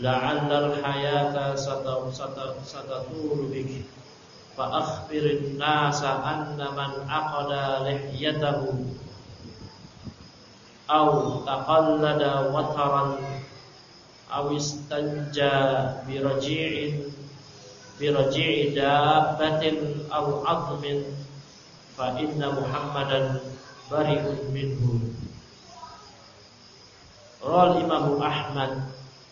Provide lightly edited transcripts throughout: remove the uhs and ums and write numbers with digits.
la'allal hayata satatulu bik fa akhbirin nasa anna man aqada lihyatahu aw taqallada wataran aw istanja biraji'i dabbatin aw azmin fa inna Muhammadan bari'un minhu. Rawal Imam Ahmad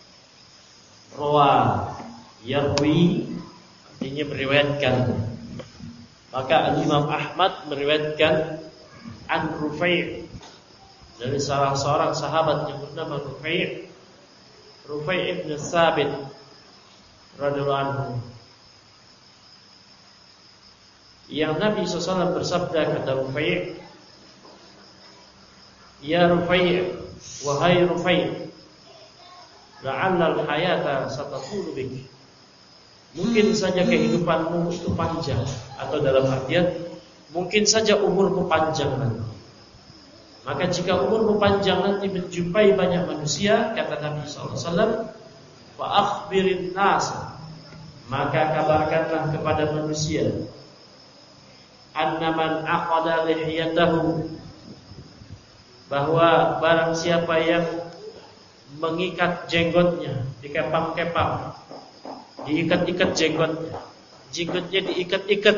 rawa yarwi artinya meriwayatkan. Maka Imam Ahmad meriwayatkan an Rufai' dari salah seorang sahabat yang bernama Rufai' ibn Thabit radhiyallahu anhu, yang Nabi SAW bersabda, kata Rufai', ya Rufai', wahai Rufai', la'allal hayata satatulu bik, mungkin saja kehidupanmu itu panjang, atau dalam artian mungkin saja umurmu panjang nanti. Maka jika umurmu panjang nanti menjumpai banyak manusia, kata Nabi SAW, fa akhbirin nasa, maka kabarkanlah kepada manusia, annaman aqada lihiyatahu, bahwa barang siapa yang mengikat jenggotnya, dikepang-kepang, diikat-ikat jenggotnya diikat-ikat,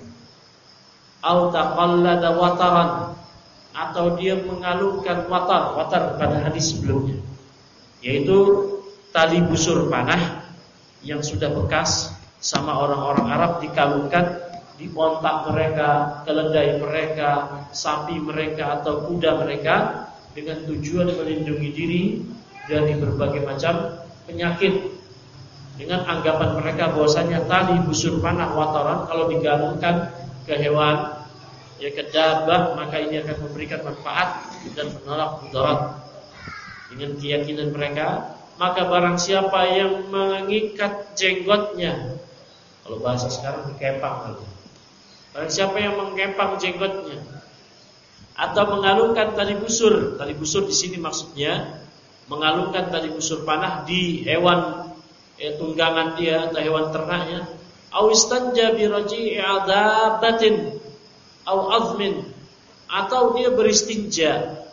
au taqallada wataran, atau dia mengalungkan watar pada hadis sebelumnya, yaitu tali busur panah yang sudah bekas sama orang-orang Arab, dikalungkan di ontak mereka, keledai mereka, sapi mereka atau kuda mereka, dengan tujuan melindungi diri dari berbagai macam penyakit, dengan anggapan mereka bahwasanya tali busur panah wataran kalau digalungkan ke hewan, ya ke dabbah, maka ini akan memberikan manfaat dan menolak mudarat. Dengan keyakinan mereka, maka barang siapa yang mengikat jenggotnya, kalau bahasa sekarang dikepang, barang siapa yang mengkepang jenggotnya atau mengalungkan tali busur di sini maksudnya mengalungkan tali busur panah di hewan tunggangan dia atau hewan ternaknya, au istanja bi raji'i adabatin au azmin, atau dia beristinja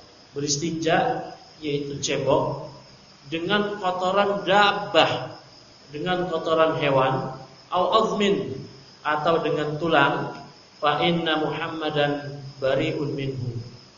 yaitu cebok dengan kotoran dabbah, dengan kotoran hewan, au azmin, atau dengan tulang, fa inna Muhammadan bari'un minhu,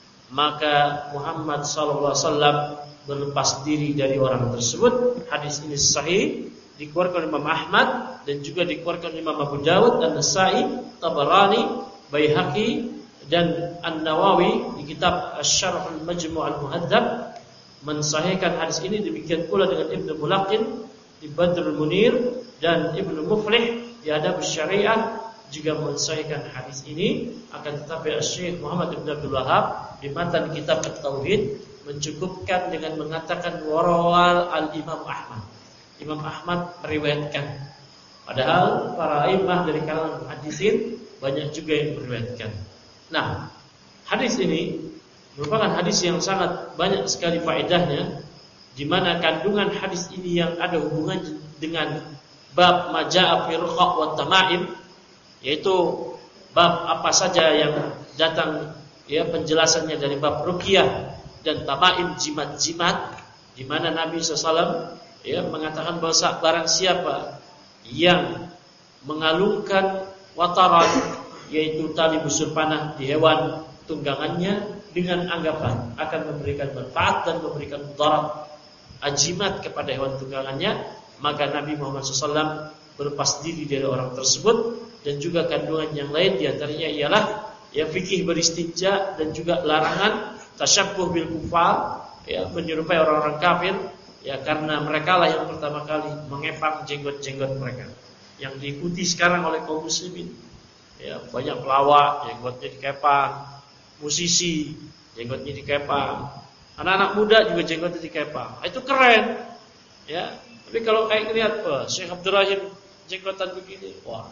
maka Muhammad sallallahu alaihi wasallam berlepas diri dari orang tersebut. Hadis ini sahih, dikeluarkan Imam Ahmad dan juga dikeluarkan Imam Abu Dawud dan Nasa'i, Tabarani, Baihaqi dan An-Nawawi di kitab Asy-Syarh Al-Majmu' Al-Muhadzab mensahihkan hadis ini. Demikian pula dengan Ibnu Mulaqin di Badrul Munir dan Ibnu Muflih di Adab Syariah juga mensahihkan hadis ini. Akan tetapi Syekh Muhammad Ibn Abdul Wahhab di matan kitab At-Tauhid mencukupkan dengan mengatakan warawal al-Imam Ahmad. Imam Ahmad meriwayatkan, padahal para imam dari kalangan hadisin banyak juga yang meriwayatkan. Nah, hadis ini merupakan hadis yang sangat banyak sekali faedahnya, di mana kandungan hadis ini yang ada hubungan dengan bab majaa fi ruqa' wa tamaim, yaitu bab apa saja yang datang, ya, penjelasannya dari bab ruqyah dan tamaim, jimat-jimat, di mana Nabi SAW ya mengatakan bahwa barang siapa yang mengalungkan wataran, yaitu tali busur panah di hewan tunggangannya, dengan anggapan akan memberikan manfaat dan memberikan mudarat, ajimat kepada hewan tunggangannya, maka Nabi Muhammad SAW berlepas diri dari orang tersebut. Dan juga kandungan yang lain diantaranya ialah ya fikih beristinja dan juga larangan tasyabbuh bil kufar, ya, menyerupai orang-orang kafir, ya, karena mereka lah yang pertama kali mengepang jenggot-jenggot mereka, yang diikuti sekarang oleh kaum muslimin. Ya, banyak pelawak jenggotnya dikepang, musisi jenggotnya dikepang, anak-anak muda juga jenggotnya dikepang. Itu keren, ya. Tapi kalau kayak lihat Syekh Abdul Rahim jenggotan begini, wah,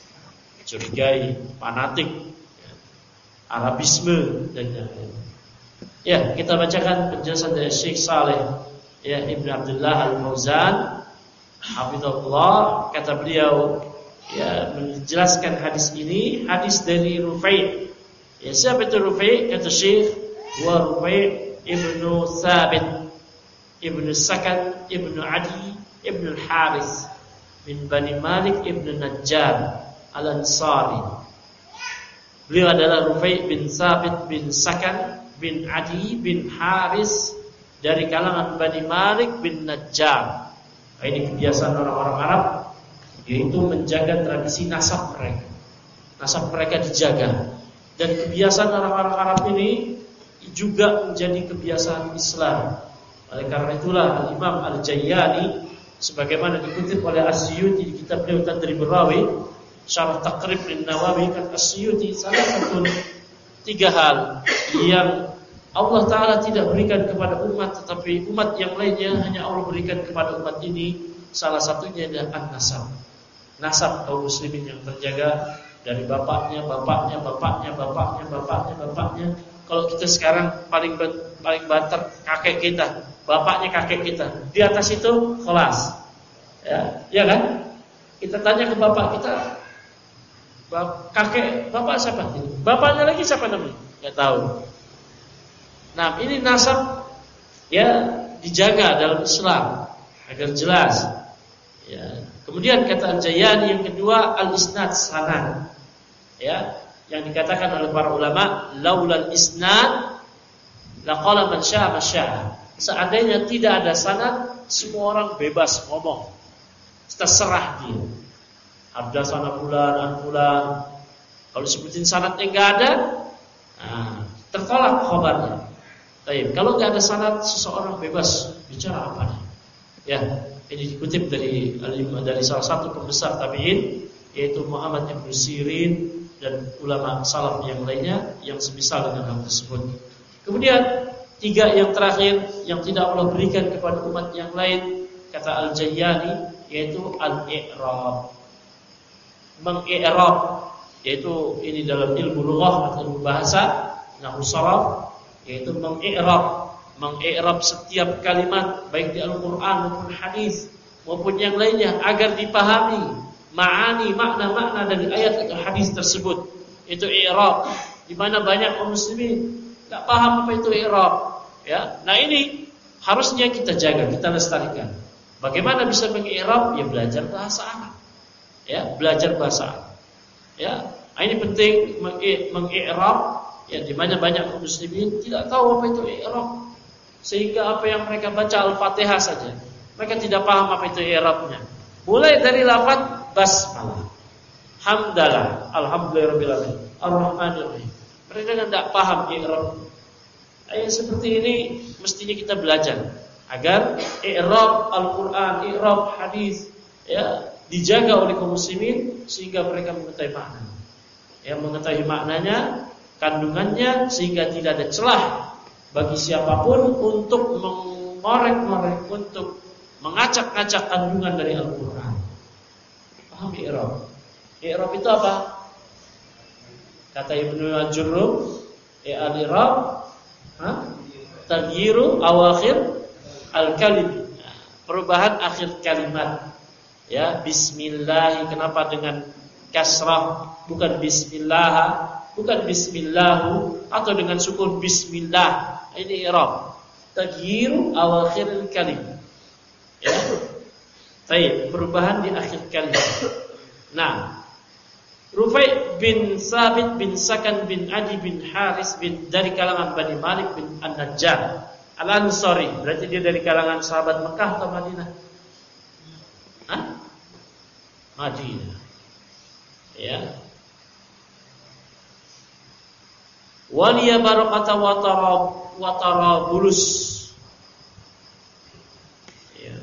curigai, fanatik, ya, Arabisme dan lain-lain. Ya, kita bacakan penjelasan dari Syekh Saleh, ya, Ibn Abdullah Al-Fauzan hafizahullah, kata beliau ya menjelaskan hadis ini, hadis dari Rufai. Ya, siapa itu Rufai? Kata Syekh, wa Rufai ibnu Thabit ibnu Sakan ibnu Adi ibnu Al-Harith bin Bani Malik ibnu Najjar Al-Ansari. Beliau adalah Rufai bin Thabit bin Sakan bin Adi bin Haris dari kalangan Bani Malik bin Najjar. Nah, ini kebiasaan orang-orang Arab, yaitu menjaga tradisi nasab mereka. Nasab mereka dijaga. Dan kebiasaan orang-orang Arab ini juga menjadi kebiasaan Islam. Oleh karena itulah Al-Imam Al-Jayyani, sebagaimana dikutip oleh As-Suyuti di kitab beliau Tadribur Rawi, Syarah Taqrib An-Nawawi, kan As-Suyuti salah satu 3 hal yang Allah Ta'ala tidak berikan kepada umat, tetapi umat yang lainnya hanya Allah berikan kepada umat ini. Salah satunya adalah an-nasab. Nasab kaum muslimin yang terjaga dari bapaknya. Kalau kita sekarang paling banter kakek kita, bapaknya kakek kita. Di atas itu kelas. Ya kan? Kita tanya ke bapak kita, kakek bapak siapa? Bapaknya lagi siapa namanya? Enggak tahu. Nah, ini nasab ya dijaga dalam Islam agar jelas. Ya. Kemudian kata Al-Jayyani yang kedua, al-isnad, sanad. Ya, yang dikatakan oleh para ulama, laulal isnad laqala man syaa ma syaa. Seandainya tidak ada sanad, semua orang bebas ngomong. Terserah dia. Haddatsana fulan an fulan. Kalau sebutin sanadnya enggak ada, tertolak khabarnya. Baik, kalau enggak ada sanad, seseorang bebas bicara apa nih. Ya, ini dikutip dari salah satu pembesar tabi'in, yaitu Muhammad ibn Sirin dan ulama salaf yang lainnya yang semisal dengan hal tersebut. Kemudian 3 yang terakhir yang tidak Allah berikan kepada umat yang lain, kata Al-Jayyani, yaitu al-i'rab. Meng-i'rab, yaitu ini dalam ilmu lughah atau ilmu bahasa, nahwu sharaf, yaitu meng-i'rab setiap kalimat baik di Al-Qur'an maupun hadis maupun yang lainnya agar dipahami ma'ani, makna-makna dari ayat atau hadis tersebut. Itu i'rab, di mana banyak kaum muslimin enggak paham apa itu i'rab, ya. Nah, ini harusnya kita jaga, kita lestarikan. Bagaimana bisa meng-i'rab? Ya belajar bahasa Arab. Ya, belajar bahasa Arab. Ya, ini penting meng-i'rab. Ya, di mana banyak kaum muslimin tidak tahu apa itu i'rab. Sehingga apa yang mereka baca Al-Fatihah saja, mereka tidak paham apa itu i'rabnya. Mulai dari lafaz basmalah, hamdalah, alhamdulillahirabbil alamin, arrahmanir rahim. Mereka tidak paham i'rab. Ayat seperti ini mestinya kita belajar agar i'rab Al-Qur'an, i'rab hadis ya dijaga oleh kaum muslimin sehingga mereka mengetahui makna. Ya, mengetahui maknanya, kandungannya, sehingga tidak ada celah bagi siapapun untuk mengorek-ngorek, untuk mengacak-acak kandungan dari Al-Qur'an. Paham i'rab? I'rab itu apa? Kata Ibnu Al-Jurrum, al-i'rab taghyiru awakhir al-kalim. Perubahan akhir kalimat. Ya, bismillah, kenapa dengan kasrah bukan bismillah, bukan bismillahu, atau dengan sukun bismillah. Ini i'rab taghyiru awakhiril kalim. Ya. Baik, perubahan di akhir kalimat. Nah, Rufai bin Thabit bin Sakan bin Adi bin Haris bin dari kalangan Bani Malik bin An-Najjar Al-Ansari. Berarti dia dari kalangan sahabat Mekah atau Madinah? Madinah. Ya. Waliya barakata wa tarabulus. Ya.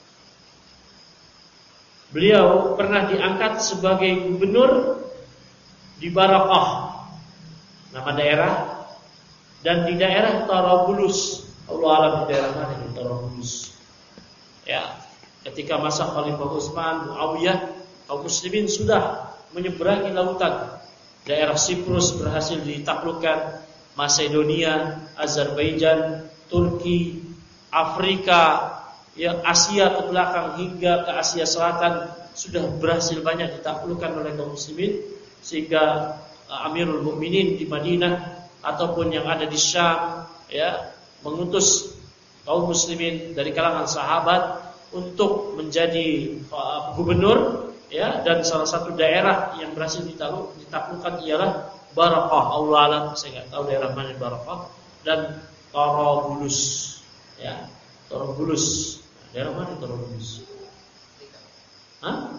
Beliau pernah diangkat sebagai gubernur di Barakah, nama daerah, dan di daerah Tarabulus. Allah alam di daerah mana di Tarabulus. Ya, ketika masa Khalifah Utsman, Muawiyah, kaum muslimin sudah menyeberangi lautan. Daerah Siprus berhasil ditaklukkan, Macedonia, Azerbaijan, Turki, Afrika, ya Asia ke belakang hingga ke Asia Selatan sudah berhasil banyak ditaklukkan oleh kaum muslimin, sehingga Amirul Mukminin di Madinah ataupun yang ada di Syam ya mengutus kaum muslimin dari kalangan sahabat untuk menjadi gubernur ya, dan salah satu daerah yang berhasil ditaklukkan ialah Barakah. Allah alam, saya enggak tahu daerah mana Barakah, dan Torobulus ya, Torobulus. Daerah mana Torobulus? Hah?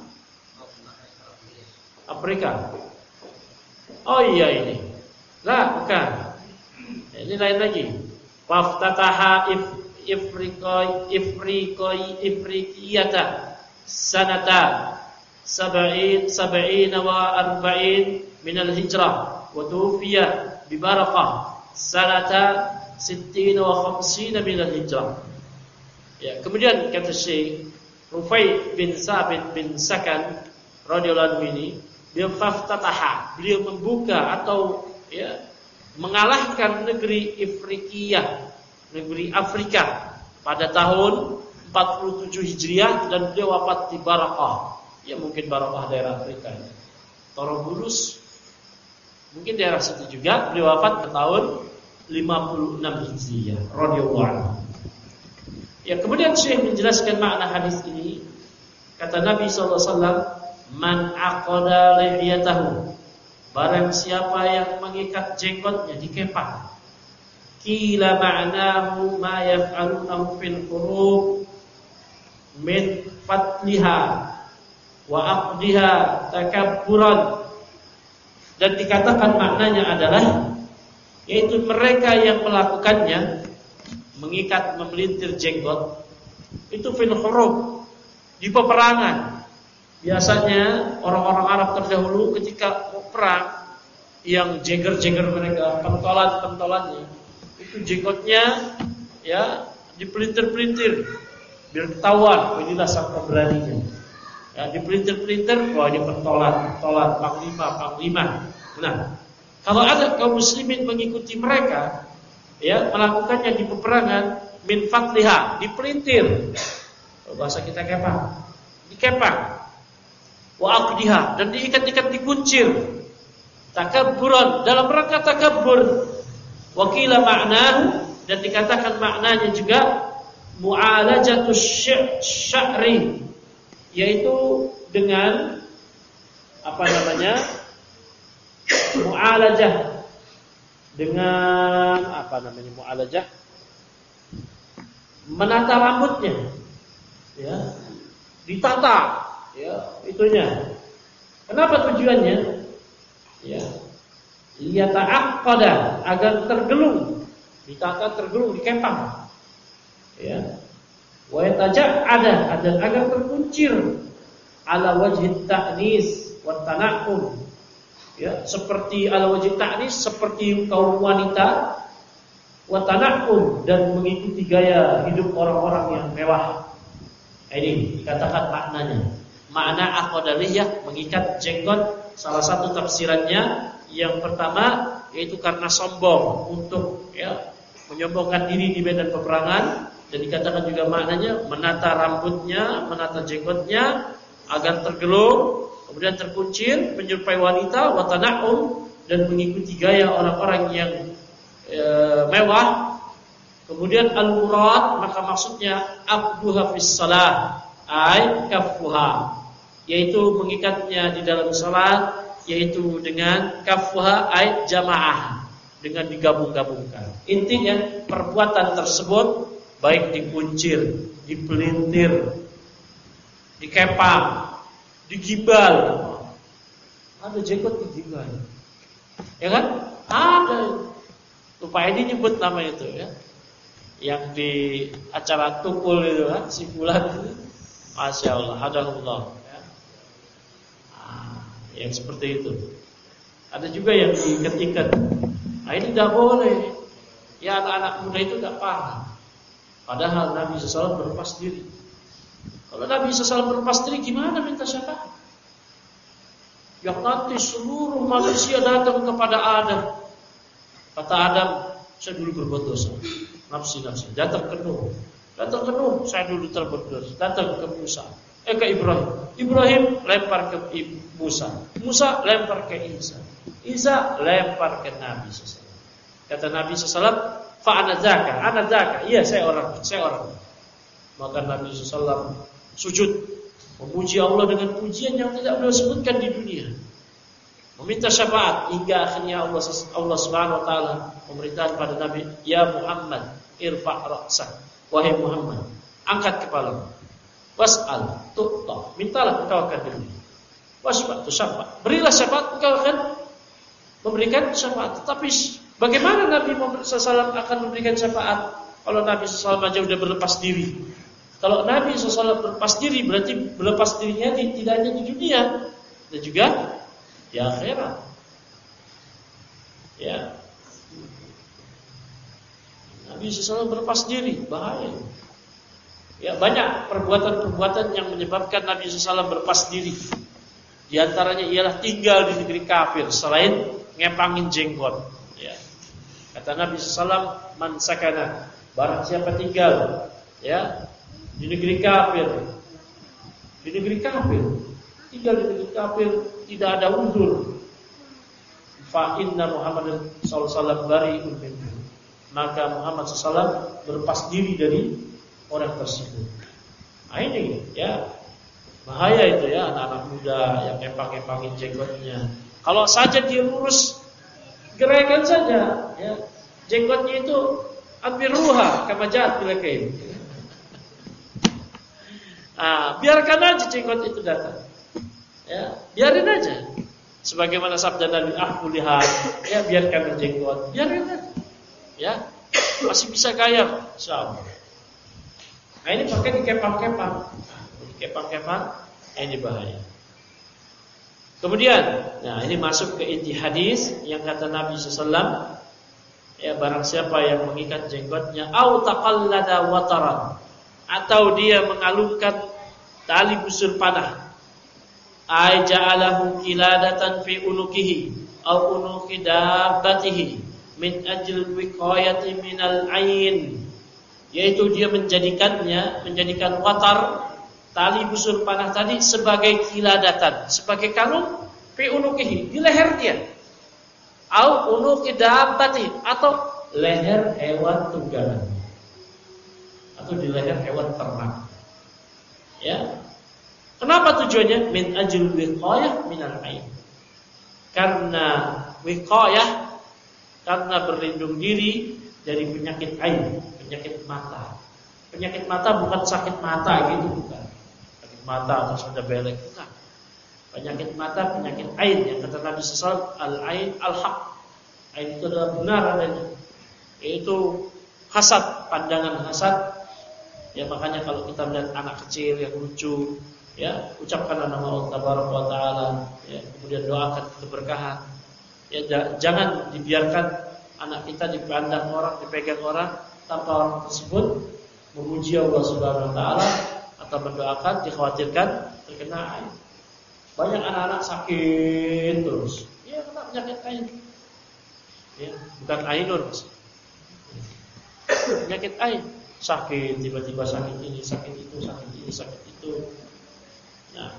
Afrika. Oh iya ini. Lah, bukan. Ini lain lagi. Waftataha Ifrikiyata sanata sab'in wa arba'in minal hijrah wa tufiya bi Barakah sanata 60 wa 50 minal hijrah. Ya, kemudian kata Syekh Rufai bin Sabit bin Sakan radhiyallahu anhu ini, beliau membuka atau ya mengalahkan negeri Ifrikiyah, negeri Afrika pada tahun 47 Hijriah, dan beliau wafat di Barakah. Ya mungkin Barakah daerah Afrika. Torobulus mungkin daerah situ juga. Beliau wafat pada tahun 56 Hijriah radhiyallahu anhu. Ya, kemudian Syekh menjelaskan makna hadis ini. Kata Nabi sallallahu alaihi wasallam, "Man aqada lihiyatahu." Barang siapa yang mengikat jenggotnya, dikepang. Qila ma'nahu ma yaf'alunahu fil qurub min fatliha wa aqdiha takabburan. Dan dikatakan maknanya adalah yaitu mereka yang melakukannya, mengikat, memelintir jenggot itu fil hurub, di peperangan. Biasanya orang-orang Arab terdahulu ketika mau perang, yang jeger-jeger mereka, pentolan-pentolannya itu jenggotnya ya dipelintir-pelintir biar ketahuan, inilah sang pemberaninya. Ya, dipelintir-pelintir, wah ini pentolan, panglima. Nah, kalau ada kaum muslimin mengikuti mereka, ya melakukannya di peperangan, min fatliha, dipelintir. Bahasa kita kepang, dikepang. Wa aqdiha, dan diikat-ikat, dikuncir. Takabburan, dalam rangka takabbur. Wa qila ma'nahu, dan dikatakan maknanya juga mu'alajatus sya'ri, yaitu dengan apa namanya? Mu'alajah, dengan apa namanya mu'alajah? Menata rambutnya. Ya. Ditata, ya, itunya. Kenapa tujuannya? Ya. Liyata'aqqada, agar tergelung. Ditata, tergelung, dikepang. Ya. Wa yataja'ada, dan agar terkuncir ala wajhi ta'nis wa tana'um. Ya, seperti ala wajhi ta'nis, seperti kaum wanita, wa tana'um, dan mengikuti gaya hidup orang-orang yang mewah. Ini dikatakan maknanya. Makna aqdaliyah, mengikat jenggot, salah satu tafsirannya yang pertama yaitu karena sombong, untuk ya menyombongkan diri di medan peperangan. Dan dikatakan juga maknanya menata rambutnya, menata jenggotnya agar tergelung, kemudian terkuncir menyerupai wanita, wa tana'um, dan mengikuti gaya orang-orang yang mewah. Kemudian al-murad, maka maksudnya aqduha fis salah ay kaffuha, yaitu mengikatnya di dalam salat, yaitu dengan kaffuha ay jamaah, dengan digabung-gabungkan. Intinya perbuatan tersebut baik dikuncir, dipelintir, dikepang, digibal. Ada jenggot digibal, ya kan? Ada. Lupa ini nyebut nama itu ya. Yang di acara tukul itu kan, si bulan itu. Masya Allah, hadahullah ya. Yang seperti itu. Ada juga yang diikat-ikat. Nah ini tidak boleh. Ya anak-anak muda itu tidak paham. Padahal Nabi SAW berlepas diri. Kalau Nabi SAW berlepas diri, gimana minta syafaat? Yang nanti seluruh manusia datang kepada Adam. Kata Adam, saya dulu berbuat dosa. Nafsi, datang ke Nuh. Datang ke Nuh, saya dulu terbentur. Datang ke Musa, ke Ibrahim. Ibrahim lempar ke Musa. Musa lempar ke Isa. Isa lempar ke Nabi SAW. Kata Nabi SAW, fa'anadzaka, anadzaka. Iya, saya orang. Maka Nabi SAW sujud, memuji Allah dengan pujian yang tidak beliau sebutkan di dunia. Meminta syafaat hingga akhirnya Allah Subhanahu wa taala memerintahkan pada Nabi, "Ya Muhammad, irfa' ra'sak." Wahai Muhammad, angkat kepalamu. Was'al tu'ta. Mintalah engkau akan diberi. Wasfa' tusaffa. Berilah syafaat, engkau akan memberikan syafaat. Tetapi bagaimana Nabi SAW akan memberikan syafaat kalau Nabi SAW aja udah berlepas diri? Kalau Nabi SAW berlepas diri, berarti berlepas dirinya tidak hanya di dunia, dan juga di akhirat. Ya. Nabi SAW berlepas diri, bahaya. Ya, banyak perbuatan-perbuatan yang menyebabkan Nabi SAW berlepas diri. Di antaranya ialah tinggal di negeri kafir selain ngepangin jenggot. Ya. Kata Nabi SAW, man sakana, barang siapa tinggal, ya, di negeri kafir, tinggal di negeri kafir, tidak ada uzur. Fa inna Muhammadan sallallahu alaihi wasallam bari'un minhu. Maka Muhammad SAW berlepas diri dari orang tersebut. Nah ini ya, bahaya itu ya, anak-anak muda yang empang-empangin jenggotnya. Kalau saja dia lurus, gerakan saja ya, jenggotnya itu hampir ruha kama jaat bilakain. Biarkan aja jenggot itu datang. Ya, biarin aja. Sebagaimana sabda Nabi, lihat, ya biarkan berjenggot, biarin aja. Ya, masih bisa kaya, insyaallah. Nah ini pakai dikepang-kepang, ini bahaya. Kemudian, nah ini masuk ke inti hadis yang kata Nabi SAW, ya barang siapa yang mengikat jenggotnya, au taqallada wataran, atau dia mengalungkan tali busur panah, ay ja'alahu qiladatan fi unukihi, au unuki dabbatihi. Min ajil wiqayati minal ain, yaitu dia menjadikan watar tali busur panah tadi sebagai kiladatan, sebagai kalung fi unukihi, di leher dia, au unuki dabbati, atau leher hewan tunggangan, atau di leher hewan ternak. Ya, kenapa tujuannya? Min ajil wiqayah minal ain, karena wiqayah, karena berlindung diri dari penyakit ain, penyakit mata. Penyakit mata bukan sakit mata gitu, bukan. Sakit mata atau sudah belek, bukan. Penyakit mata, penyakit ain yang kata Nabi SAW, al-ain al-haq. Ain itu adalah benar adanya, yaitu hasad, pandangan hasad. Ya makanya kalau kita melihat anak kecil yang lucu, ya ucapkan nama Allah Tabaraka wa Taala, ya kemudian doakan keberkahan. Ya, jangan dibiarkan anak kita dipandang orang, dipegang orang tanpa orang tersebut memuji Allah Subhanahu wa taala atau mendoakan, dikhawatirkan terkena ain. Banyak anak-anak sakit terus. Ya, kena penyakit ain. Ya, bukan ainun, Mas. Penyakit ain, sakit, tiba-tiba sakit ini, sakit itu, sakit ini, sakit itu. Nah.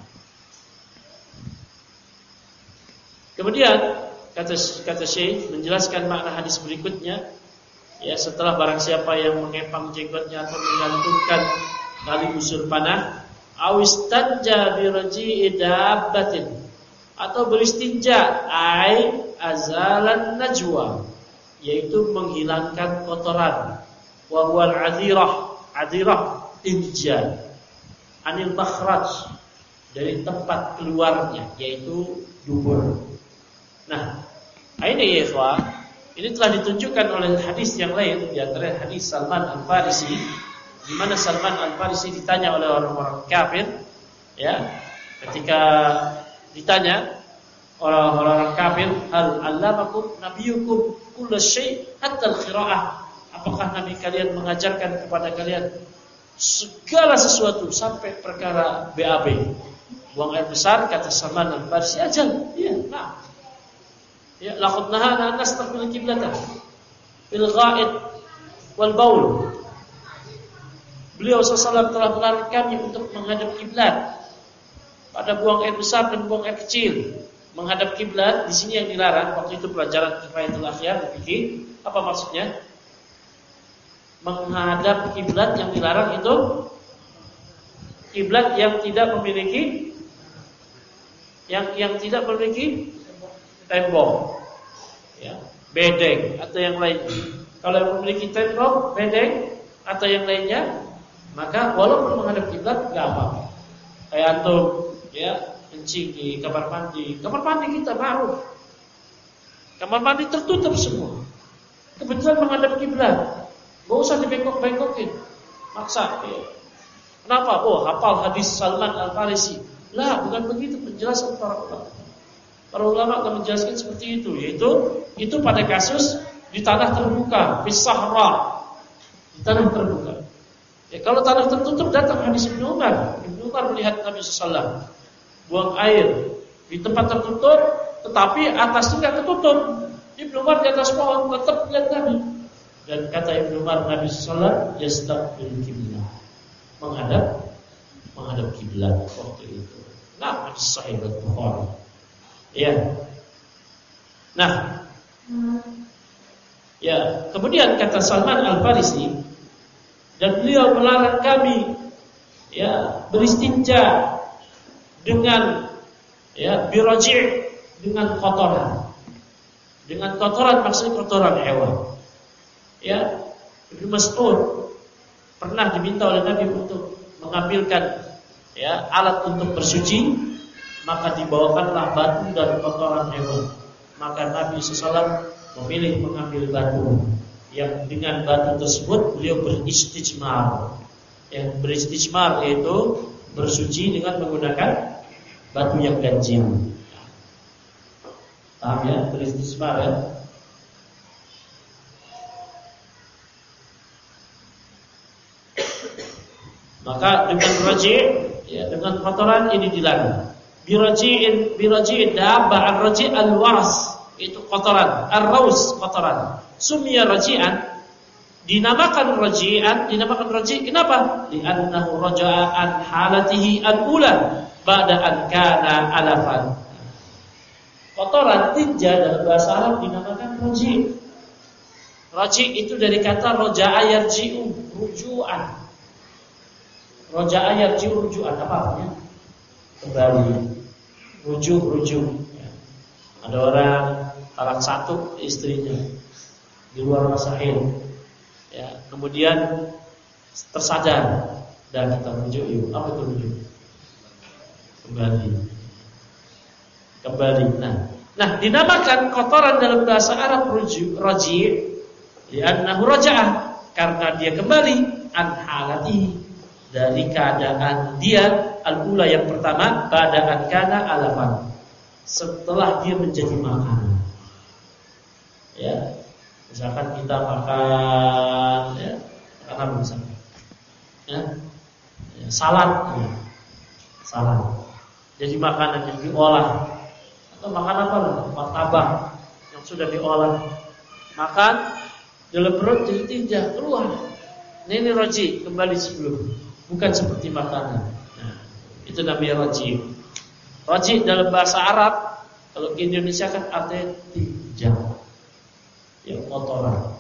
Kemudian kata Syekh menjelaskan makna hadis berikutnya, ya setelah barang siapa yang mengepang jenggotnya atau menggantungkan tali busur panah, awistanja biraji'i dabbatin, atau beristinja ai azalan najwa, yaitu menghilangkan kotoran, wa huwal adirah tinja anil makhraj, dari tempat keluarnya, yaitu dubur. Nah, ini ya ikhwah, ini telah ditunjukkan oleh hadis yang lain, di antara hadis Salman Al-Farisi, di mana Salman Al-Farisi ditanya oleh orang-orang kafir, ya, ketika ditanya orang-orang kafir, hal allamakum nabiyukum kulla syai' hatta al-qira'ah, apakah nabi kalian mengajarkan kepada kalian segala sesuatu sampai perkara BAB, buang air besar? Kata Salman Al-Farisi, ajal, iya, nah. Ya, laqad nahana an nastaqbil qiblata fil gha'id wal baul. Beliau SAW telah melarang kami untuk menghadap kiblat pada buang air besar dan buang air kecil. Menghadap kiblat di sini yang dilarang. Waktu itu pelajaran Kifayatul Akhyar fikih. Apa maksudnya? Menghadap kiblat yang dilarang itu kiblat yang tidak memiliki yang tidak memiliki tembok, ya, bedeng atau yang lain. Kalau yang memiliki tembok, bedeng atau yang lainnya, maka walaupun menghadap kiblat enggak apa-apa. Kayak antum, ya, kencing di kamar mandi. Kamar mandi kita baru. Kamar mandi tertutup semua. Kebetulan menghadap kiblat. Enggak usah dibengkok-bengkokin. Maksa, ya. Kenapa? Oh, hafal hadis Salman Al-Farisi. Lah, bukan begitu penjelasan para ulama. Para ulama akan menjelaskan seperti itu, yaitu itu pada kasus di tanah terbuka, di sahra, di tanah terbuka. Ya, kalau tanah tertutup datang hadis Ibnu Umar. Ibnu Umar melihat Nabi SAW buang air di tempat tertutup, tetapi atasnya tidak tertutup. Ibnu Umar di atas pohon tetap lihat Nabi. Dan kata Ibnu Umar, Nabi SAW yastaqbil qiblah, menghadap kiblat waktu itu. Nah, hadis sahih Bukhari. Ya. Nah, ya, kemudian kata Salman Al-Farisi, dan beliau melarang kami, ya, beristinja dengan, ya, biraji', dengan kotoran. Dengan kotoran maksudnya kotoran hewan. Ya, Ibnu Mas'ud pernah diminta oleh Nabi untuk mengambilkan, ya, alat untuk bersuci, maka dibawakanlah batu dan kotoran hewan. Maka Nabi SAW memilih mengambil batu, yang dengan batu tersebut beliau beristijmar. Yang beristijmar yaitu bersuci dengan menggunakan batu yang ganjil. Paham ya? Beristijmar, ya. Maka dengan raji', ya, dengan kotoran ini dilarang. Biraji'in dabbah ar-raji' al-waras, itu kotoran, ar-raus kotoran. Sumya raji'an, dinamakan raji', kenapa? Li'annahu raja'a an halatihi al-ula ba'da an kana alafan. Kotoran tinja dalam bahasa Arab dinamakan raji'. Raji' itu dari kata raja'a yarji'u, ruju'an. Raja'a yarji'u ruju'an, apa artinya? Kembali, rujuk. Ya. Ada orang talak satu istrinya di luar masahil, ya, kemudian tersadar dan kita rujuk. Yuk, apa itu rujuk? Kembali. Nah, dinamakan kotoran dalam bahasa Arab raji', li'annahu raja'ah, karena dia kembali an halati, dari keadaan dia al-ula yang pertama, bada'an kana alafan, setelah dia menjadi makanan. Ya, misalkan kita makan, ya, apa misalkan, ya, salad, jadi makanan yang diolah, atau makan apa lah, martabak yang sudah diolah, makan dalam perut jadi tinja keluar. Ini raji, kembali sebelum, bukan seperti makanan. Nah, itu namanya raji'. Raji' dalam bahasa Arab, kalau di Indonesia kan artinya tinja, yang kotoran.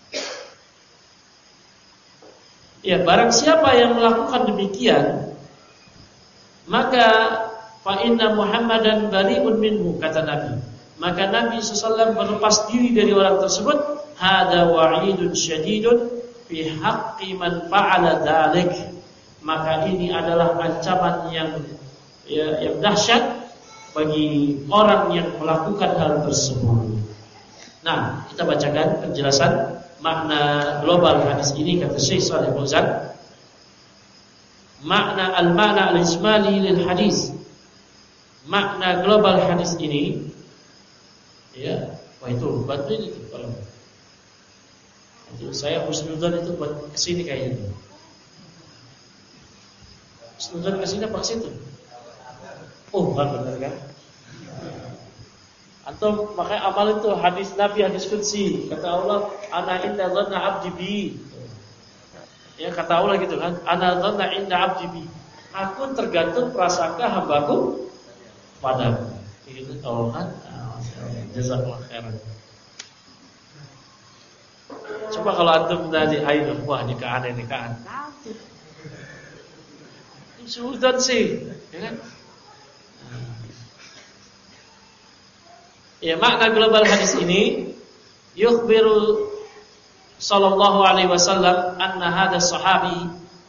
Ya, barang siapa yang melakukan demikian, maka fa inna Muhammadan bari'un minhu, kata Nabi. Maka Nabi SAW berlepas diri dari orang tersebut. Hada wa'idun syadidun fi haqqi man fa'ala dzalik. Maka ini adalah ancaman yang dahsyat bagi orang yang melakukan hal tersebut. Nah, kita bacakan penjelasan makna global hadis ini, kata Syekh Shalih Fauzan. Makna al-ijmali lil hadis. Makna global hadis ini, ya, wah itu bantuin itu kalau itu saya husnudzon itu buat kesini kayaknya. Husnudzon kesini apa kesitu? Oh, benar kan? Atau makanya amal itu hadis Nabi, hadis qudsi, kata Allah, ana inda dhanna 'abdi bi. Ya kata Allah gitu kan, ana dhanna inda 'abdi bi. Aku tergantung prasangka hambaku padaku. Itu tauhan. Jazakallahu khairan. Coba kalau antum tadi ayo wah nikahan. Sudah sih, ya kan? Ya, makna global hadis ini yukhbiru sallallahu alaihi wasallam anna hadha sahabi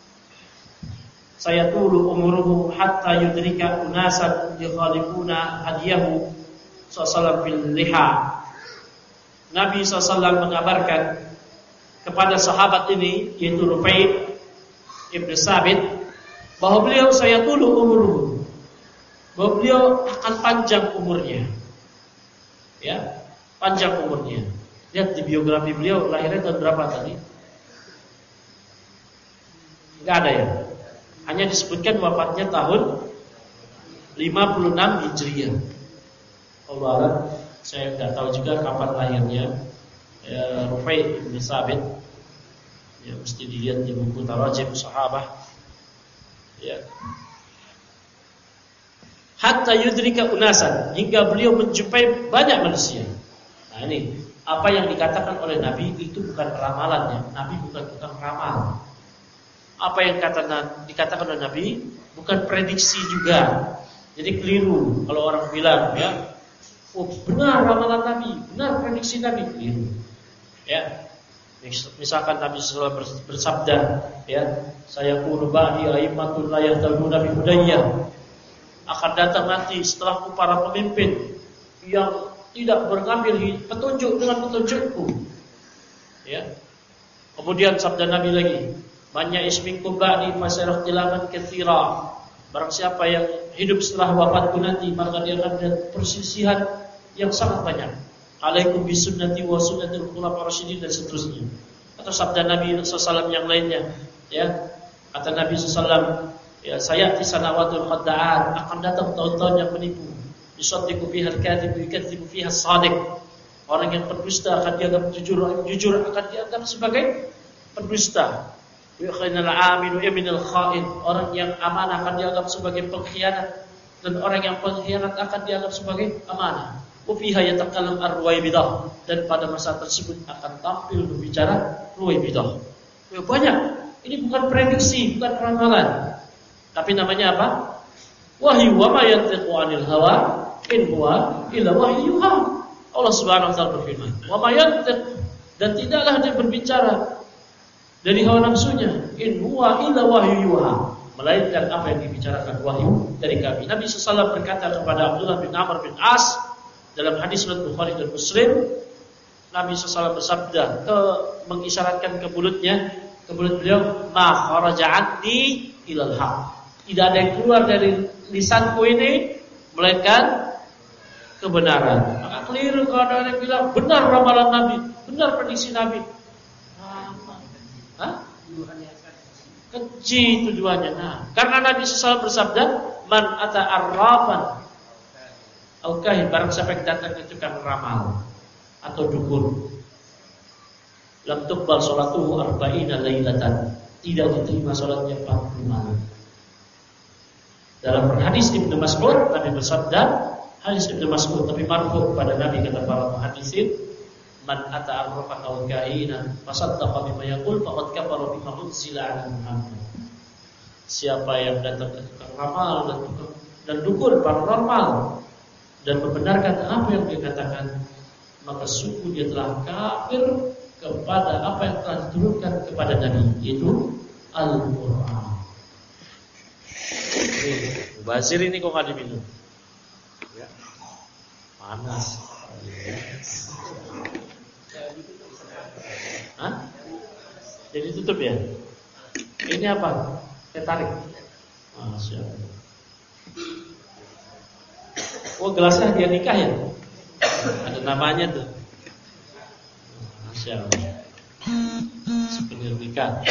sayatulu umuruhu hatta yudrika unasan yukhalifuna hadiyahu sallallahu fil liha. Nabi sallallahu mengabarkan kepada sahabat ini yaitu Rufai ibn Sabit bahwa beliau sayatulu umuruhu, bahwa beliau akan panjang umurnya. Ya, panjang umurnya. Lihat di biografi beliau lahirnya tahun berapa tadi? Enggak ada ya. Hanya disebutkan wafatnya tahun 56 Hijriah. Allah alam, saya enggak tahu juga kapan lahirnya. Rufai bin Sabit. Ya, mesti dilihat di buku Tarajim Sahabah. Ya. Hatta yudrika unasan, hingga beliau menjumpai banyak manusia. Nah ini apa yang dikatakan oleh Nabi itu bukan ramalannya. Nabi bukan tukang ramal. Apa yang dikatakan oleh Nabi bukan prediksi juga. Jadi keliru kalau orang bilang ya, oh benar ramalan Nabi, benar prediksi Nabi, keliru. Ya. Misalkan Nabi SAW bersabda, ya, saya qulu ba'di aimmatul la yahtaduna bi hudayya. Akan datang nanti setelahku para pemimpin yang tidak mengambil petunjuk dengan petunjukku. Ya. Kemudian sabda Nabi lagi, "Manya isminkum ba'di fasarah tilaman katsira." Barang siapa yang hidup setelah wafatku nanti, maka dia akan ada persisihan yang sangat banyak. Alaikum bisunnati wa sunnatil khulafa'ir rasyidin dan seterusnya. Atau sabda Nabi sallallahu yang lainnya, ya. Kata Nabi sallallahu, ya, sayati sanawatul khadda'at, akan datang tahun-tahun yang menipu. Yusaddiqu fiha al-kadhib, yukadzibu fiha as-shadiq. Orang yang berdusta akan dianggap jujur akan dianggap sebagai pendusta. Yu'khinal 'aminu yaminal kha'in. Orang yang amanah akan dianggap sebagai pengkhianat, dan orang yang pengkhianat akan dianggap sebagai amanah. Ufiha yatakallam ar-ruwaibidah, dan pada masa tersebut akan tampil berbicara ruwaibidah. Ya, banyak. Ini bukan prediksi, bukan ramalan. Tapi namanya apa? Wahyu, wa ma yantiqu 'anil hawa in huwa illa wahyuha. Allah Subhanahu wa taala berfirman, wa ma yantiq, dan tidaklah dia berbicara dari hawa nafsunya, in huwa illa wahyuha, melainkan apa yang dibicarakan wahyu dari kami. Nabi sallallahu berkata kepada Abdullah bin Amr bin As dalam hadis riwayat Bukhari dan Muslim, Nabi sallallahu bersabda, mengisyaratkan ke mulut beliau, ma kharaja anni ilal haq. Tidak ada yang keluar dari lisanku ini melainkan kebenaran. Maka keliru kalau ada yang bilang benar ramalan Nabi, benar prediksi Nabi. Keji tujuannya. Nah, karena Nabi sallallahu bersabda, man ata arrafan au kahin, barang siapa yang datang ke tukang ramal atau dukun, lam tuqbal salatuhu arba'ina lailatan, tidak diterima salatnya 40 malam. Dalam hadis Ibnu Mas'ud, Nabi bersabda, hadis Ibnu Mas'ud tapi marfu kepada Nabi, kata para muhaddisin, man ata arrafan aw kahinan fasaddaqa bima yaqul faqad kafara bima unzila 'ala Muhammad. Siapa yang datang ke tukang ramal dan dukun paranormal dan membenarkan apa yang dia katakan, maka sungguh dia telah kafir kepada apa yang telah diturunkan kepada Nabi, yaitu Al-Quran. Basir ini kok nggak diminum? Ya. Panas. Hah? Jadi tutup ya? Ini apa? Saya tarik. Masya Allah. Oh, gelasnya dia nikah ya? Ada namanya tuh. Masya Allah. Souvenir nikah.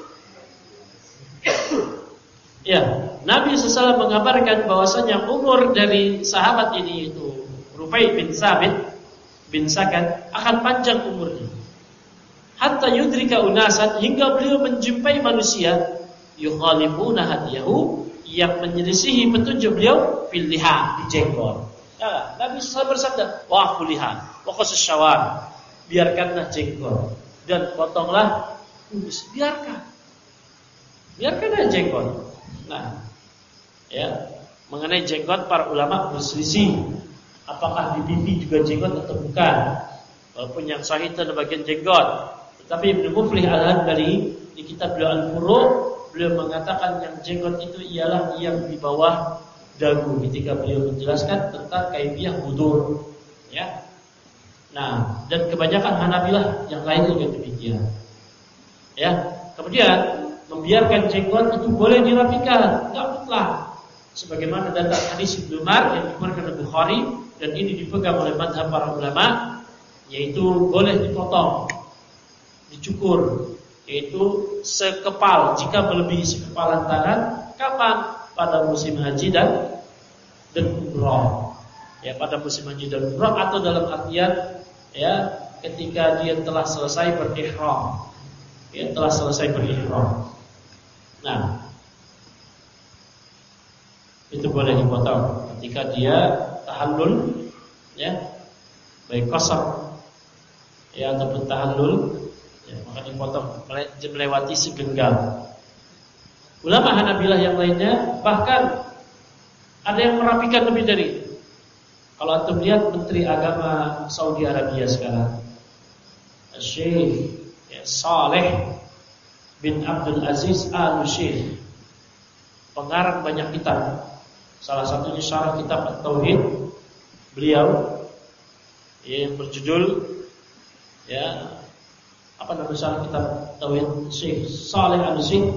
Ya, Nabi SAW mengabarkan bahwasanya umur dari sahabat ini itu Rufai bin Sabit bin Sakan akan panjang umurnya. hatta yudrika unasan, hingga beliau menjumpai manusia yukhalifuna hadiyahu, yang menyelisihi petunjuk beliau fil liha, di jenggot. Ya, Nabi SAW bersabda, wa fuliha wa qasus syawar, biarkanlah jenggot dan potonglah kumis, biarkan aja jenggot. Nah, ya, mengenai jenggot para ulama berselisih, apakah di pipi juga jenggot atau bukan. Walaupun yang sahih itu ada bagian jenggot, tetapi Ibnu Muflih Al-Hanbali di kitab beliau Al-Furu', beliau mengatakan yang jenggot itu ialah yang di bawah dagu, ketika beliau menjelaskan tentang kaifiyah wudu, ya. Nah, dan kebanyakan Hanabilah yang lain juga demikian. Ya, kemudian membiarkan jenggot itu boleh dirapikan, enggak mutlak. Sebagaimana datang hadis Ibnu Umar yang dikeluarkan oleh Bukhari, dan ini dipegang oleh mazhab para ulama, yaitu boleh dipotong, dicukur, yaitu sekepal, jika melebihi sekepalan tangan. Kapan? Pada musim haji dan umrah. Ya, pada musim haji dan umrah, atau dalam artian ya ketika dia telah selesai berihram. Ya, telah selesai berihram. Nah, itu boleh dipotong ketika dia tahallul, ya, baik qasar ya ataupun tahallul, ya, maka dipotong melewati segenggam. Ulama Hanabilah yang lainnya bahkan ada yang merapikan lebih dari itu. Kalau antum lihat Menteri Agama Saudi Arabia sekarang, Syekh Saleh bin Abdul Aziz Al-Syekh, pengarang banyak kitab. Salah satunya syarah kitab At-Tauhid beliau yang berjudul, ya, apa nama syarah kitab Tauhid Syekh Saleh Al-Syekh?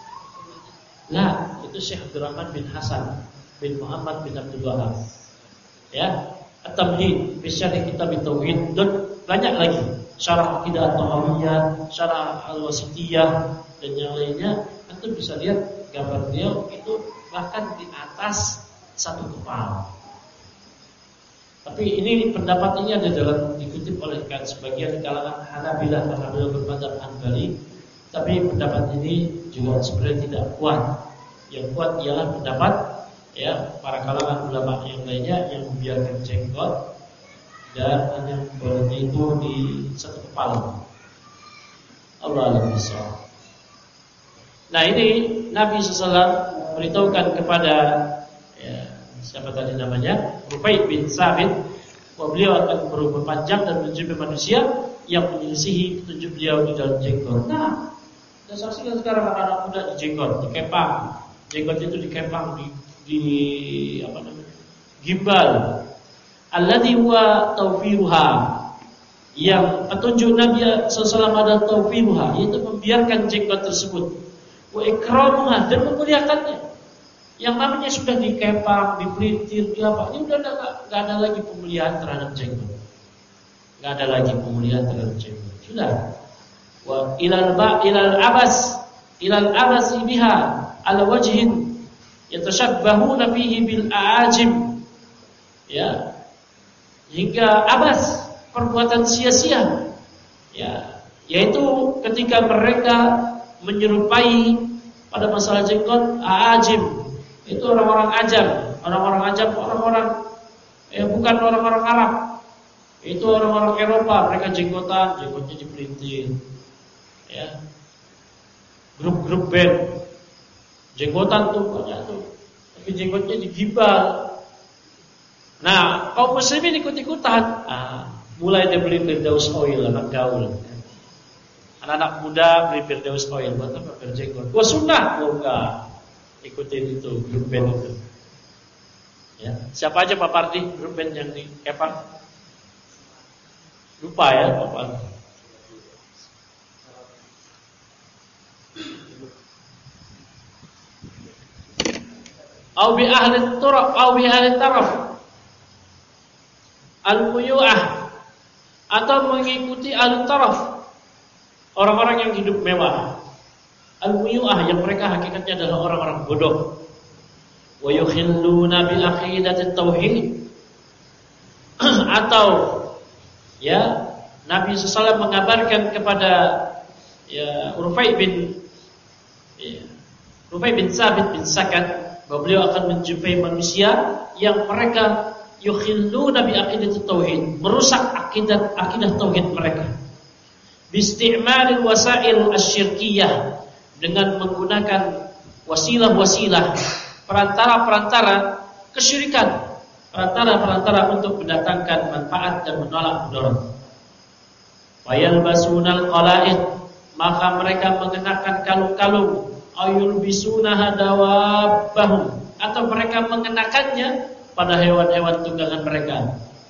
Nah, itu Syekh Abdurrahman bin Hasan bin Muhammad bin Abdul Wahab. Ya, At-Tamhid fi syarh kitab Tauhid, dan banyak lagi syarah Aqidah At-Tahawiyah, syarah Al-Wasithiyah, dan yang lainnya. Antum bisa lihat gambar beliau itu bahkan di atas satu kepala. Tapi ini pendapat ini ada dalam dikutip oleh sebagian kalangan Hanabilah karena beliau bermadzhab Hanbali. Tapi pendapat ini juga sebenarnya tidak kuat. Yang kuat ialah pendapat, ya, para kalangan ulama yang lainnya yang membiarkan jenggot dan hanya bolehnya itu di satu kepala. Allahu Akbar. Nah, ini Nabi SAW beritahukan kepada, ya, siapa tadi namanya, Rufai bin Sabit, bahwa beliau akan berumur panjang dan menjumpai manusia yang menyelisihi petunjuk beliau di dalam jenggot. Nah, kita saksikan sekarang anak-anak muda dijenggot, dikepang, jenggot itu dikepang, di apa namanya, gimbal. Alladhi huwa tawfiruha, yang petunjuk Nabi SAW adalah tawfiruha, yaitu membiarkan jenggot tersebut. Wa ikramuha, dan memuliakannya. Yang namanya sudah dikepang, dipelintir, apa, ini udah enggak ada lagi pemuliaan terhadap jenggot. Enggak ada lagi pemuliaan terhadap jenggot. Sudah. Wa ilal abas biha ala wajhin yatashabbahuna fihi bil aajim. Ya. Hingga abas, perbuatan sia-sia. Ya, yaitu ketika mereka menyerupai pada masalah jenggot aajim, itu orang-orang ajam, orang-orang bukan orang-orang Arab, itu orang-orang Eropa, mereka jenggotnya dipelintir, ya, grup-grup band, jenggotan tuh banyak tuh, tapi jenggotnya digibal. Nah, kaum muslimin ikut-ikutan, mulai dia beli Firdaus Oil, anak gaul. Anak-anak muda beli Firdaus Oil, buat apa? Berjenggot. Wah, sunnah, enggak ikutin itu grup band itu. Ya, siapa aja Pak Pardi grup band yang di Kepang? Lupa ya Pak Pardi. Au bi ahli taraf al-muyu'ah, atau mengikuti al-taraf, orang-orang yang hidup mewah. Al-muyu'ah, yang mereka hakikatnya adalah orang-orang bodoh. Wa yukhilluna bi aqidatit tauhid, atau ya Nabi SAW mengabarkan kepada Rufai bin Sabit bin Sakan bahwa beliau akan menjumpai manusia yang mereka yukhilluna bi aqidat tauhid, merusak akidah tauhid mereka. Bisti'malil wasail asyirkiyah, dengan menggunakan wasilah-wasilah, perantara-perantara kesyirikan, perantara-perantara untuk mendatangkan manfaat dan menolak mudarat. Wayalbasunal qala'id, maka mereka mengenakan kalung-kalung, ayul bisunaha dawabahum, atau mereka mengenakannya pada hewan-hewan tunggangan mereka.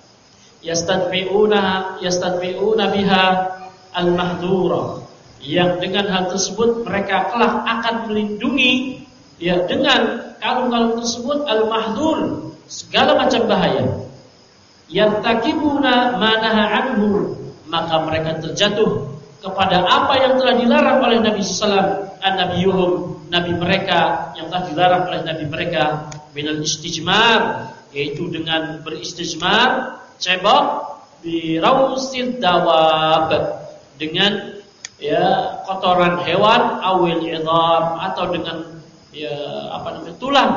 Yastadfi'una biha al-mahdura, yang dengan hal tersebut mereka kelak akan melindungi dengan kalung-kalung tersebut al-mahdur, segala macam bahaya. Yartakibuna ma naha anhu, maka mereka terjatuh kepada apa yang telah dilarang oleh Nabi sallallahu alaihi wasallam, nabi mereka yang telah dilarang oleh nabi mereka, minal istijmar, yaitu dengan beristijmar, cebok bi rausid dawab, dengan kotoran hewan, awil idham, atau dengan tulang.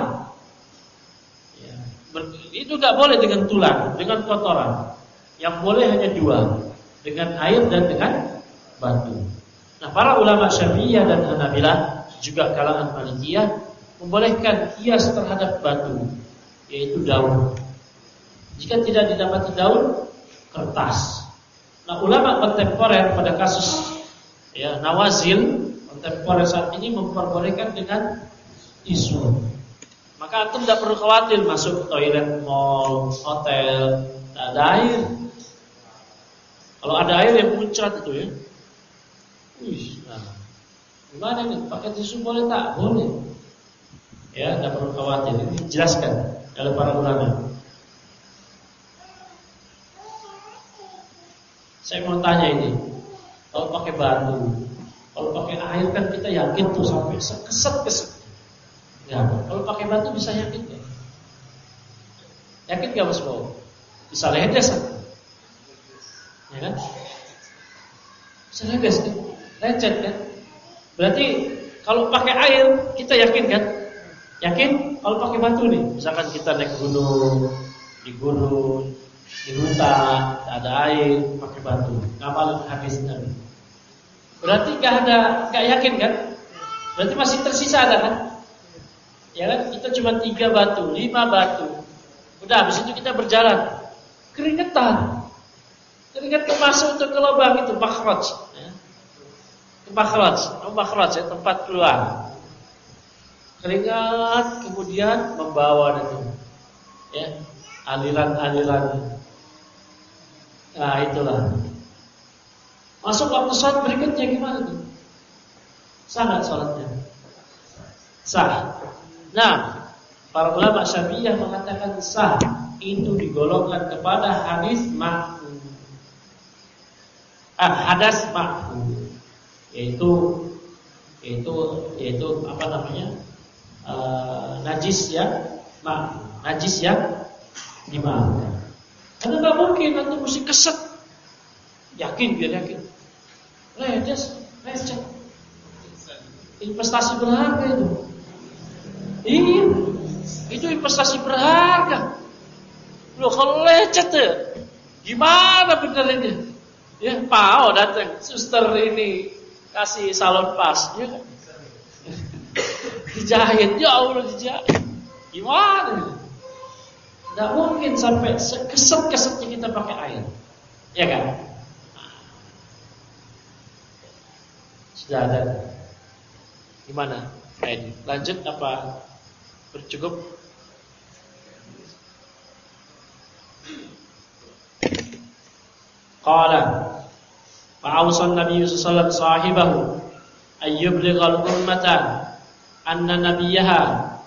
Itu enggak boleh dengan tulang, dengan kotoran. Yang boleh hanya dua, dengan air dan dengan batu. Nah, para ulama Syafi'iyah dan Hanabilah, juga kalangan Malikiyah, membolehkan hias terhadap batu, yaitu daun. Jika tidak didapati daun, kertas. Nah, ulama kontemporer pada kasus nawazil kontemporer saat ini memperbolehkan dengan tisu. Maka antum tidak perlu khawatir masuk toilet mall, hotel, tak ada air. Kalau ada air yang muncrat itu gimana nih? Pakai tisu boleh tak? Boleh. Tidak perlu khawatir. Ini dijelaskan oleh para ulama. Saya mau tanya ini, kalau pakai batu, kalau pakai air kan kita yakin tuh sampai sekeset. Ya, kalau pakai batu bisa yakin nggak? Yakin nggak Mas Bo? Bisa ledes kan? Ya kan? Bisa ledes kan? Lecet kan? Berarti kalau pakai air kita yakin kan? Yakin? Kalau pakai batu nih, misalkan kita naik gunung, di hutan, tak ada air, pakai batu, ngapalin hadis Nabi. Berarti nggak yakin kan? Berarti masih tersisa ada kan? Ya kan? Kita cuma 3 batu, 5 batu. Udah, habis itu kita berjalan, keringetan. Keringet masuk ke lubang itu, makhraj. Makhraj ya, tempat keluar. Keringat kemudian membawa itu, aliran-aliran. Nah, itulah. Masuk waktu sholat berikutnya gimana tuh? Sah nggak sholatnya? Sah. Nah, para ulama Syafi'iyah mengatakan sah. Itu digolongkan kepada hadas ma'fu. Yaitu apa namanya? Najis yang dimaafkan. Karena nggak mungkin nanti mesti keset. Biar yakin. Lecet. Investasi berharga itu. Iya, itu investasi berharga. Loh, kalau lecet ya, gimana benernya? Ya, Pao datang, suster ini kasih salon pas, ya kan? Dijahit, ya Allah dijahit. Gimana? Tidak mungkin sampai sekeset-kesetnya kita pakai air, ya kan? Sudah ada. Gimana? Lanjut apa? Bercukup? Qala fa'awsan Nabi sallallahu alaihi wasallam sahibahu ayyublighal ummata anna nabiyaha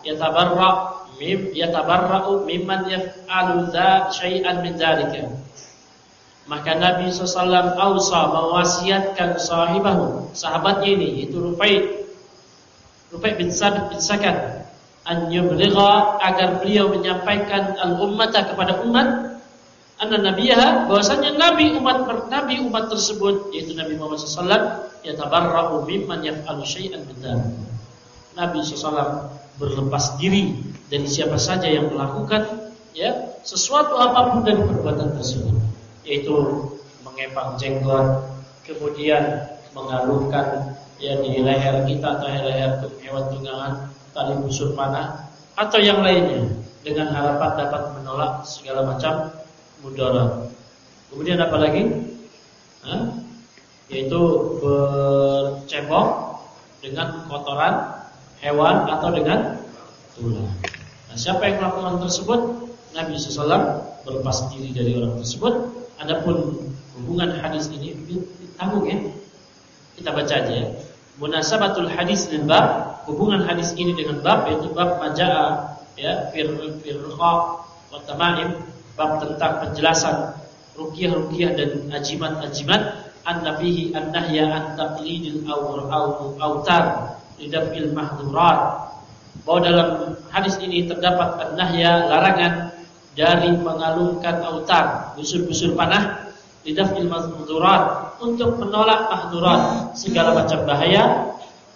yatabarra'u mimman yaf'alu syai'an min dzalika. Maka Nabi SAW ausa mewasiatkan sahibahu, sahabatnya ini, itu Rufai bin Sabit bin Sakan, an yubligha, agar beliau menyampaikan al-ummata kepada umat, anna nabiyha, bahwasanya nabi umat tersebut yaitu Nabi Muhammad sallallahu yatabarra'u mimman yaf'alu syai'an bidzalik. Nabi sallallahu berlepas diri dari siapa saja yang melakukan sesuatu apapun dari perbuatan tersebut, yaitu mengepang jenggot, kemudian mengalungkan di leher kita atau leher hewan tunggangan tali busur panah atau yang lainnya dengan harapan dapat menolak segala macam mudarat. Kemudian apa lagi? Yaitu bercebok dengan kotoran hewan atau dengan tulang. Nah, siapa yang melakukan tersebut, Nabi SAW berlepas diri dari orang tersebut. Adapun hubungan hadis ini tanggung kita baca aja ya. Munasabatul hadis lil bab, hubungan hadis ini dengan bab, yaitu bab majaa firqa wa tamaim, bab tentang penjelasan ruqyah dan ajimat an-nafihi an-nahya an taqlidil autar lidafil mahdurat. Bahwa dalam hadis ini terdapat an-nahya, larangan dari mengalungkan autar, busur-busur panah, lidafil mahdurat, untuk menolak mahdurat, segala macam bahaya.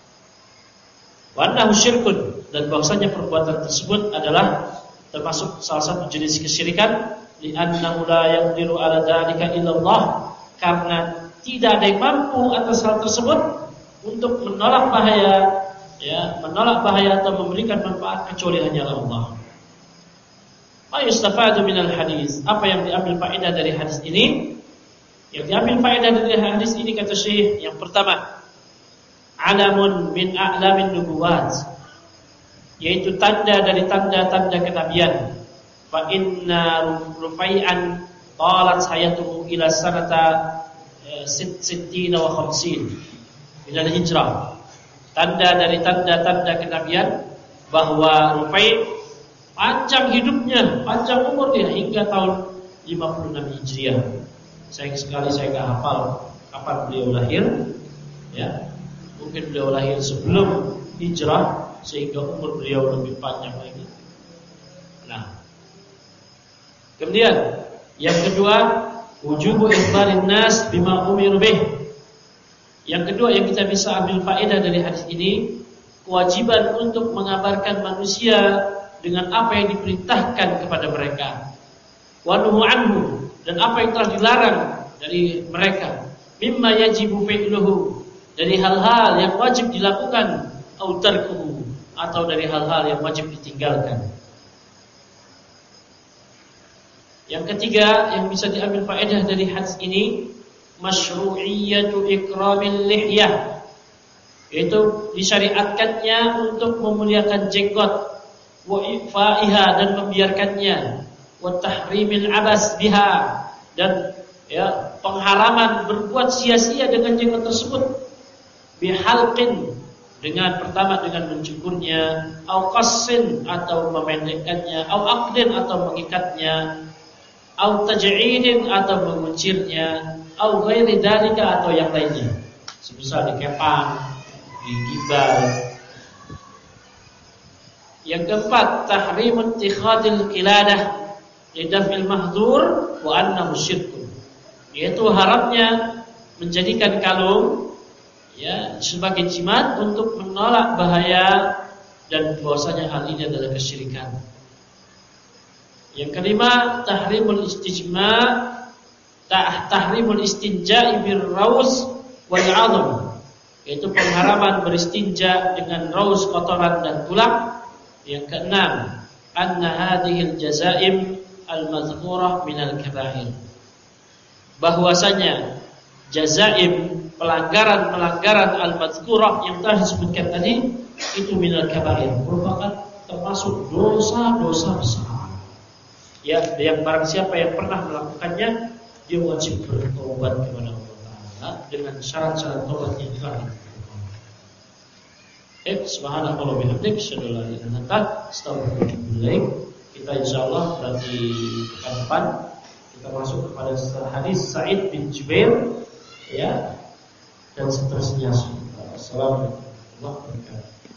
Wa annahu syirkun, dan bahwasanya perbuatan tersebut adalah termasuk salah satu jenis kesyirikan. Li'annahu la yaqdiru ala dzalika illallah, karena tidak ada yang mampu atas hal tersebut untuk menolak bahaya, atau memberikan manfaat kecuali hanya Allah. Ma yustafadu minal hadis, apa yang diambil faedah dari hadis ini? Yang diambil faedah dari hadis ini, kata Syekh, yang pertama, alamun min a'lamin nubuwat, yaitu tanda dari tanda-tanda kenabian. Fa inna Rufai'an talat hayatuhu ila sanata 60 wa 50 minal hijrah. Tanda dari tanda-tanda kenabian bahwa Rufai' panjang hidupnya, panjang umur dia hingga tahun 56 Hijriah. Saya enggak hafal kapan beliau lahir, mungkin beliau lahir sebelum hijrah sehingga umur beliau lebih panjang lagi. Nah, kemudian yang kedua, wujubu ikhbarin nas bima umiru bih. Yang kedua yang kita bisa ambil faedah dari hadis ini, kewajiban untuk mengabarkan manusia dengan apa yang diperintahkan kepada mereka. Wa nuhu anhu, dan apa yang telah dilarang dari mereka. Mimma yajibu fi'luhu, dari hal-hal yang wajib dilakukan, au tarkuhu, atau dari hal-hal yang wajib ditinggalkan. Yang ketiga yang bisa diambil faedah dari hadis ini, masyru'iyyatu ikramil lihyah, yaitu disyariatkannya untuk memuliakan jenggot, wa ifaiha, dan membiarkannya, wa tahrimil abas biha, dan pengharaman berbuat sia-sia dengan jenggot tersebut, bihalqin, dengan pertama dengan mencukurnya, au qassin, atau memendekkannya, au aqdin, atau mengikatnya, au taj'idin, atau menguncirnya, au ghairi dzalika, atau yang lainnya, semisal dikepang, digibal. Yang keempat, tahrimun ittikhadil qiladah lidaf'il mahdzur wa annahu syirkun, yaitu haramnya menjadikan kalung sebagai jimat untuk menolak bahaya, dan bahwasanya hal ini adalah kesyirikan. Yang kelima, tahrimul istinja'i bir raus wal 'adham, yaitu pengharaman beristinja dengan raus, kotoran dan tulang. Yang keenam, anna hadhil jazaim al-madhkurah minal kaba'ir, bahwasanya jazaim, pelanggaran al-madhkurah yang telah disebutkan tadi, itu minal kaba'ir, merupakan termasuk dosa-dosa besar. Yang barang siapa yang pernah melakukannya, dia wajib bertobat kepada Allah Ta'ala dengan syarat-syarat tobat yang telah ditentukan. Subhanallah wa bihamdihi, asyhadu an la ilaha illa anta, astaghfiruka wa atubu ilaik. Kita insyaallah nanti pekan depan kita masuk kepada hadis Sa'id bin Jubair dan seterusnya. Assalamualaikum warahmatullahi wabarakatuh.